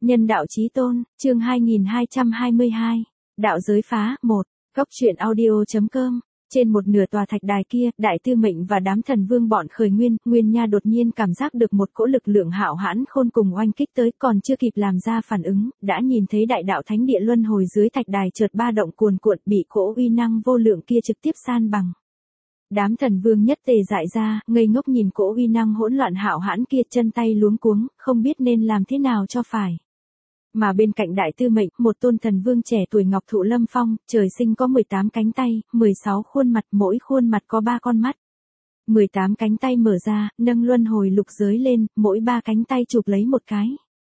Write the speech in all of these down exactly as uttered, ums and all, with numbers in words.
Nhân đạo chí tôn, chương hai nghìn hai trăm hai mươi hai. Đạo giới phá, một. Góc truyện audio.com. Trên một nửa tòa thạch đài kia, Đại Tư Mệnh và đám thần vương bọn Khởi Nguyên, Nguyên Nha đột nhiên cảm giác được một cỗ lực lượng hạo hãn khôn cùng oanh kích tới, còn chưa kịp làm ra phản ứng, đã nhìn thấy đại đạo thánh địa luân hồi dưới thạch đài chợt ba động cuồn cuộn, bị cỗ uy năng vô lượng kia trực tiếp san bằng. Đám thần vương nhất tề dại ra, ngây ngốc nhìn cỗ uy năng hỗn loạn hạo hãn kia, chân tay luống cuống, không biết nên làm thế nào cho phải. Mà bên cạnh Đại Tư Mệnh, một tôn thần vương trẻ tuổi Ngọc Thụ Lâm Phong, trời sinh có mười tám cánh tay, mười sáu khuôn mặt, mỗi khuôn mặt có ba con mắt. mười tám cánh tay mở ra, nâng luân hồi lục giới lên, mỗi ba cánh tay chụp lấy một cái.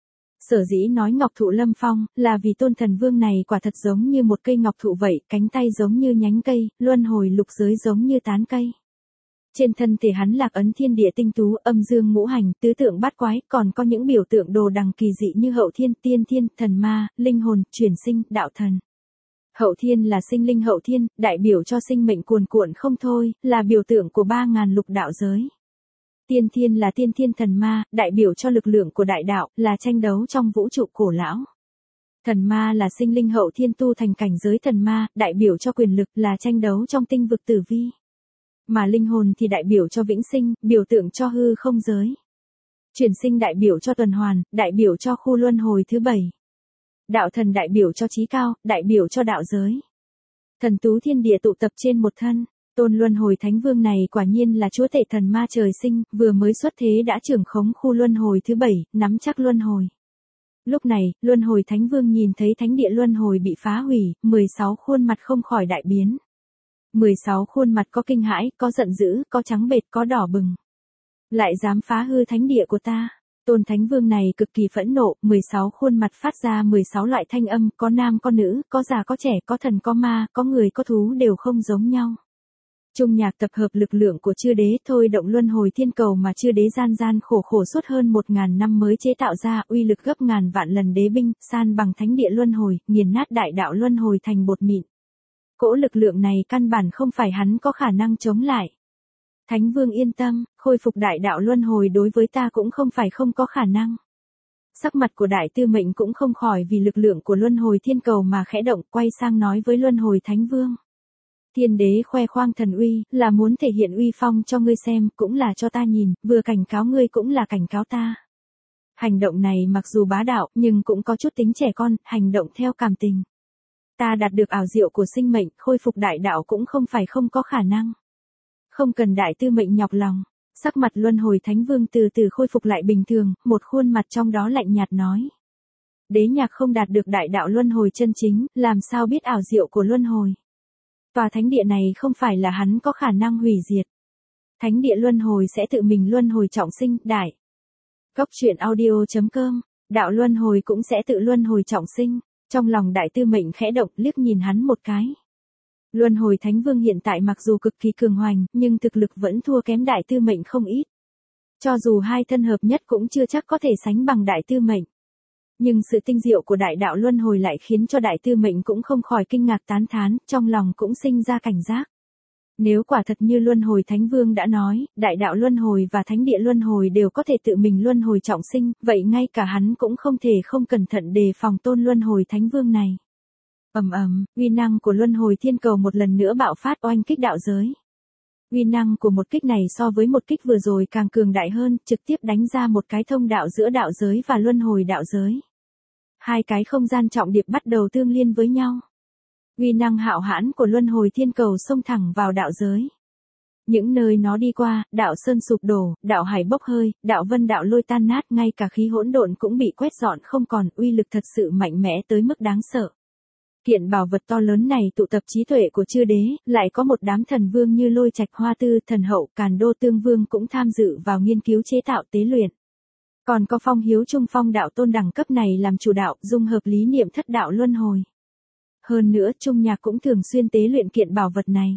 Sở dĩ nói Ngọc Thụ Lâm Phong, là vì tôn thần vương này quả thật giống như một cây ngọc thụ vậy, cánh tay giống như nhánh cây, luân hồi lục giới giống như tán cây. Trên thân thể hắn lạc ấn thiên địa tinh tú, âm dương ngũ hành, tứ tượng bát quái, còn có những biểu tượng đồ đằng kỳ dị như hậu thiên, tiên thiên, thần ma, linh hồn, chuyển sinh, đạo thần. Hậu thiên là sinh linh hậu thiên, đại biểu cho sinh mệnh cuồn cuộn không thôi, là biểu tượng của ba ngàn lục đạo giới. Tiên thiên là tiên thiên thần ma, đại biểu cho lực lượng của đại đạo, là tranh đấu trong vũ trụ cổ lão. Thần ma là sinh linh hậu thiên tu thành cảnh giới thần ma, đại biểu cho quyền lực, là tranh đấu trong tinh vực tử vi. Mà linh hồn thì đại biểu cho vĩnh sinh, biểu tượng cho hư không giới. Chuyển sinh đại biểu cho tuần hoàn, đại biểu cho khu luân hồi thứ bảy. Đạo thần đại biểu cho chí cao, đại biểu cho đạo giới. Thần tú thiên địa tụ tập trên một thân, tôn luân hồi thánh vương này quả nhiên là chúa tể thần ma trời sinh, vừa mới xuất thế đã trưởng khống khu luân hồi thứ bảy, nắm chắc luân hồi. Lúc này, luân hồi thánh vương nhìn thấy thánh địa luân hồi bị phá hủy, mười sáu khuôn mặt không khỏi đại biến. mười sáu khuôn mặt có kinh hãi, có giận dữ, có trắng bệch, có đỏ bừng. Lại dám phá hư thánh địa của ta. Tôn thánh vương này cực kỳ phẫn nộ, mười sáu khuôn mặt phát ra mười sáu loại thanh âm, có nam có nữ, có già có trẻ, có thần có ma, có người có thú đều không giống nhau. Trung nhạc tập hợp lực lượng của chư đế thôi động luân hồi thiên cầu mà chư đế gian gian khổ khổ suốt hơn một ngàn năm mới chế tạo ra, uy lực gấp ngàn vạn lần đế binh, san bằng thánh địa luân hồi, nghiền nát đại đạo luân hồi thành bột mịn. Cỗ lực lượng này căn bản không phải hắn có khả năng chống lại. Thánh vương yên tâm, khôi phục đại đạo luân hồi đối với ta cũng không phải không có khả năng. Sắc mặt của Đại Tư Mệnh cũng không khỏi vì lực lượng của luân hồi thiên cầu mà khẽ động, quay sang nói với luân hồi thánh vương. Thiên đế khoe khoang thần uy, là muốn thể hiện uy phong cho ngươi xem, cũng là cho ta nhìn, vừa cảnh cáo ngươi cũng là cảnh cáo ta. Hành động này mặc dù bá đạo, nhưng cũng có chút tính trẻ con, hành động theo cảm tình. Ta đạt được ảo diệu của sinh mệnh, khôi phục đại đạo cũng không phải không có khả năng. Không cần Đại Tư Mệnh nhọc lòng. Sắc mặt luân hồi thánh vương từ từ khôi phục lại bình thường, một khuôn mặt trong đó lạnh nhạt nói. Đế nhạc không đạt được đại đạo luân hồi chân chính, làm sao biết ảo diệu của luân hồi. Tòa thánh địa này không phải là hắn có khả năng hủy diệt. Thánh địa luân hồi sẽ tự mình luân hồi trọng sinh, đại. Góc truyện audio.com, đạo luân hồi cũng sẽ tự luân hồi trọng sinh. Trong lòng Đại Tư Mệnh khẽ động, liếc nhìn hắn một cái. Luân hồi thánh vương hiện tại mặc dù cực kỳ cường hoành, nhưng thực lực vẫn thua kém Đại Tư Mệnh không ít. Cho dù hai thân hợp nhất cũng chưa chắc có thể sánh bằng Đại Tư Mệnh. Nhưng sự tinh diệu của đại đạo luân hồi lại khiến cho Đại Tư Mệnh cũng không khỏi kinh ngạc tán thán, trong lòng cũng sinh ra cảnh giác. Nếu quả thật như luân hồi thánh vương đã nói, đại đạo luân hồi và thánh địa luân hồi đều có thể tự mình luân hồi trọng sinh, vậy ngay cả hắn cũng không thể không cẩn thận đề phòng tôn luân hồi thánh vương này. Ầm ầm, uy năng của luân hồi thiên cầu một lần nữa bạo phát oanh kích đạo giới. Uy năng của một kích này so với một kích vừa rồi càng cường đại hơn, trực tiếp đánh ra một cái thông đạo giữa đạo giới và luân hồi đạo giới. Hai cái không gian trọng điệp bắt đầu tương liên với nhau. Uy năng hạo hãn của luân hồi thiên cầu xông thẳng vào đạo giới. Những nơi nó đi qua, đạo sơn sụp đổ, đạo hải bốc hơi, đạo vân đạo lôi tan nát, ngay cả khí hỗn độn cũng bị quét dọn không còn, uy lực thật sự mạnh mẽ tới mức đáng sợ. Kiện bảo vật to lớn này tụ tập trí tuệ của chư đế, lại có một đám thần vương như Lôi Trạch Hoa Tư, Thần Hậu, Càn Đô Tương Vương cũng tham dự vào nghiên cứu chế tạo tế luyện. Còn có Phong Hiếu Trung Phong đạo tôn đẳng cấp này làm chủ đạo, dung hợp lý niệm thất đạo luân hồi. Hơn nữa, Trung Nhạc cũng thường xuyên tế luyện kiện bảo vật này.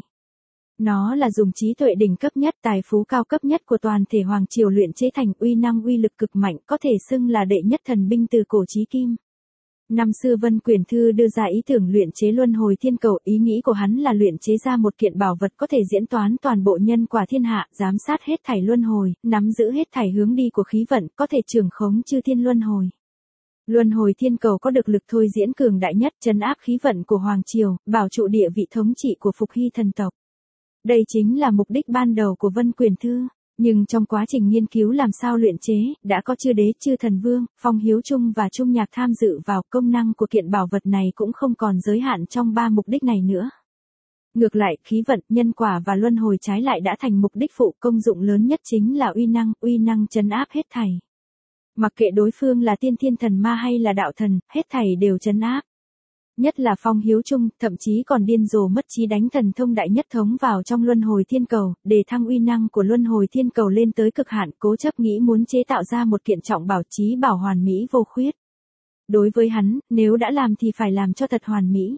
Nó là dùng trí tuệ đỉnh cấp nhất, tài phú cao cấp nhất của toàn thể hoàng triều luyện chế thành, uy năng uy lực cực mạnh, có thể xưng là đệ nhất thần binh từ cổ chí kim. Năm xưa Vân Quyển Thư đưa ra ý tưởng luyện chế luân hồi thiên cầu, ý nghĩ của hắn là luyện chế ra một kiện bảo vật có thể diễn toán toàn bộ nhân quả thiên hạ, giám sát hết thảy luân hồi, nắm giữ hết thảy hướng đi của khí vận, có thể trưởng khống chư thiên luân hồi. Luân hồi thiên cầu có được lực thôi diễn cường đại nhất, trấn áp khí vận của Hoàng Triều, bảo trụ địa vị thống trị của Phục Hy thần tộc. Đây chính là mục đích ban đầu của Vân Quyền Thư. Nhưng trong quá trình nghiên cứu làm sao luyện chế, đã có chư đế, chư thần vương, Phong Hiếu Trung và Trung Nhạc tham dự vào. Công năng của kiện bảo vật này cũng không còn giới hạn trong ba mục đích này nữa. Ngược lại, khí vận, nhân quả và luân hồi trái lại đã thành mục đích phụ. Công dụng lớn nhất chính là uy năng, uy năng trấn áp hết thảy. Mặc kệ đối phương là tiên thiên thần ma hay là đạo thần, hết thảy đều trấn áp. Nhất là Phong Hiếu Trung, thậm chí còn điên rồ mất trí đánh thần thông đại nhất thống vào trong luân hồi thiên cầu, để thăng uy năng của luân hồi thiên cầu lên tới cực hạn, cố chấp nghĩ muốn chế tạo ra một kiện trọng bảo chí bảo hoàn mỹ vô khuyết. Đối với hắn, nếu đã làm thì phải làm cho thật hoàn mỹ.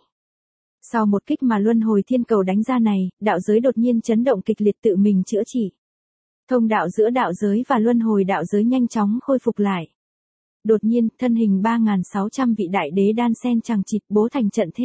Sau một kích mà luân hồi thiên cầu đánh ra này, đạo giới đột nhiên chấn động kịch liệt tự mình chữa trị. Thông đạo giữa đạo giới và luân hồi đạo giới nhanh chóng khôi phục lại. Đột nhiên, thân hình ba nghìn sáu trăm vị đại đế đan sen chằng chịt bố thành trận thế.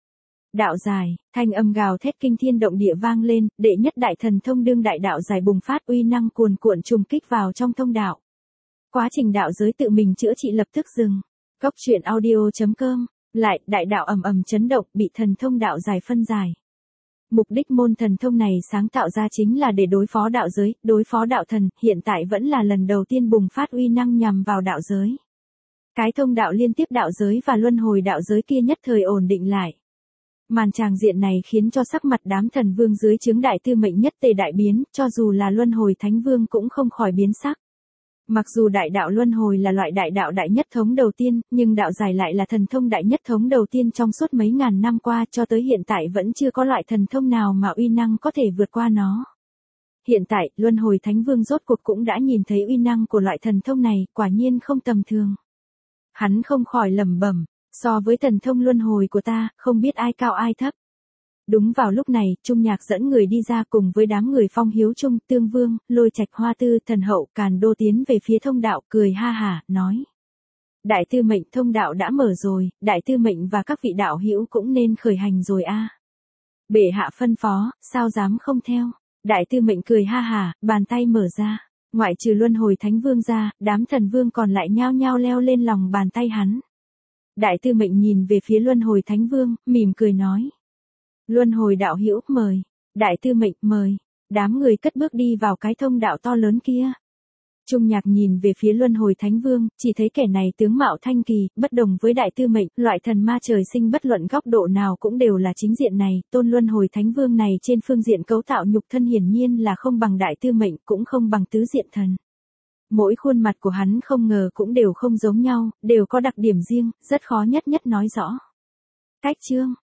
Đạo dài, thanh âm gào thét kinh thiên động địa vang lên, đệ nhất đại thần thông đương đại đạo dài bùng phát uy năng cuồn cuộn trùng kích vào trong thông đạo. Quá trình đạo giới tự mình chữa trị lập tức dừng. Cốc truyện audio chấm com. Lại, đại đạo ầm ầm chấn động, bị thần thông đạo dài phân giải. Mục đích môn thần thông này sáng tạo ra chính là để đối phó đạo giới, đối phó đạo thần, hiện tại vẫn là lần đầu tiên bùng phát uy năng nhằm vào đạo giới. Cái thông đạo liên tiếp đạo giới và luân hồi đạo giới kia nhất thời ổn định lại. Màn tràng diện này khiến cho sắc mặt đám thần vương dưới chướng đại tư mệnh nhất tề đại biến, cho dù là luân hồi thánh vương cũng không khỏi biến sắc. Mặc dù đại đạo luân hồi là loại đại đạo đại nhất thống đầu tiên, nhưng đạo giải lại là thần thông đại nhất thống đầu tiên trong suốt mấy ngàn năm qua, cho tới hiện tại vẫn chưa có loại thần thông nào mà uy năng có thể vượt qua nó. Hiện tại, luân hồi thánh vương rốt cuộc cũng đã nhìn thấy uy năng của loại thần thông này, quả nhiên không tầm thường. Hắn không khỏi lẩm bẩm, so với thần thông luân hồi của ta, không biết ai cao ai thấp. Đúng vào lúc này, Trung Nhạc dẫn người đi ra cùng với đám người Phong Hiếu Trung, Tương Vương, Lôi Trạch Hoa Tư, Thần Hậu, Càn Đô tiến về phía thông đạo, cười ha hả, nói. Đại tư mệnh thông đạo đã mở rồi, đại tư mệnh và các vị đạo hữu cũng nên khởi hành rồi a. Bệ hạ phân phó, sao dám không theo. Đại tư mệnh cười ha hả, bàn tay mở ra. Ngoại trừ luân hồi thánh vương ra, đám thần vương còn lại nhao nhao leo lên lòng bàn tay hắn. Đại tư mệnh nhìn về phía luân hồi thánh vương, mỉm cười nói. Luân hồi đạo hữu, mời. Đại tư mệnh, mời. Đám người cất bước đi vào cái thông đạo to lớn kia. Trung Nhạc nhìn về phía luân hồi thánh vương, chỉ thấy kẻ này tướng mạo thanh kỳ, bất đồng với đại tư mệnh, loại thần ma trời sinh bất luận góc độ nào cũng đều là chính diện này, tôn luân hồi thánh vương này trên phương diện cấu tạo nhục thân hiển nhiên là không bằng đại tư mệnh, cũng không bằng tứ diện thần. Mỗi khuôn mặt của hắn không ngờ cũng đều không giống nhau, đều có đặc điểm riêng, rất khó nhất nhất nói rõ. Cách chương